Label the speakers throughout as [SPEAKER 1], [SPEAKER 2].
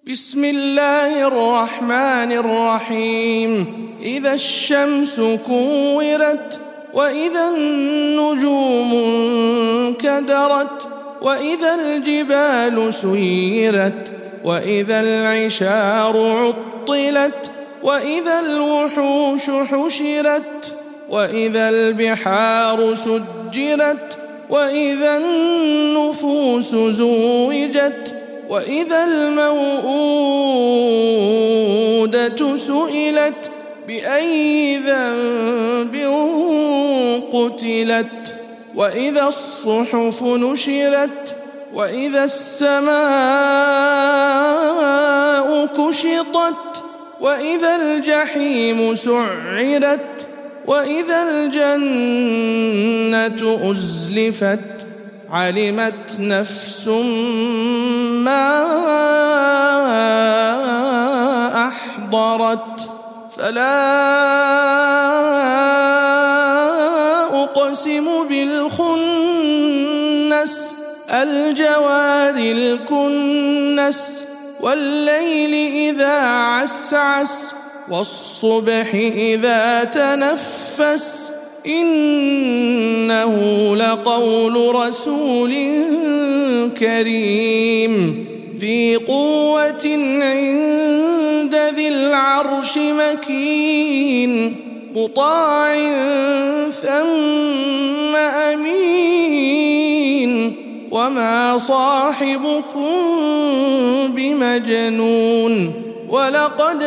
[SPEAKER 1] بسم الله الرحمن الرحيم إذا الشمس كورت وإذا النجوم انكدرت وإذا الجبال سيرت وإذا العشار عطلت وإذا الوحوش حشرت وإذا البحار سجرت وإذا النفوس زوجت وإذا الموءودة سئلت بأي ذنب قتلت وإذا الصحف نشرت وإذا السماء كشطت وإذا الجحيم سعرت وإذا الجنة أزلفت علمت نفس ما أحضرت فلا أقسم بالخنس الجوار الكنس والليل إذا عسعس والصبح إذا تنفس إنه لقول رسول كريم ذي قوة عند ذي العرش مكين مطاع ثم أمين وما صاحبكم بمجنون ولقد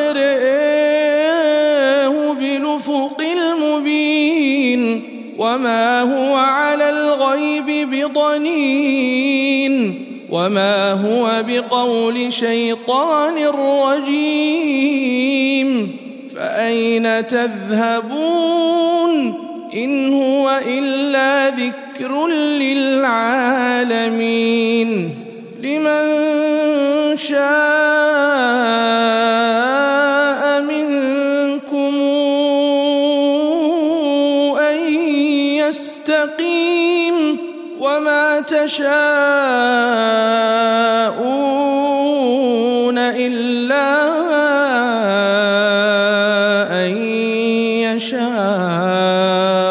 [SPEAKER 1] رآه بالأفق المبين وما هو على الغيب بضنين وما هو بقول شيطان رجيم فأين تذهبون إن هو إلا ذكر للعالمين لمن شاء منكم أن يستقيم وما تشاءون إلا أن يشاء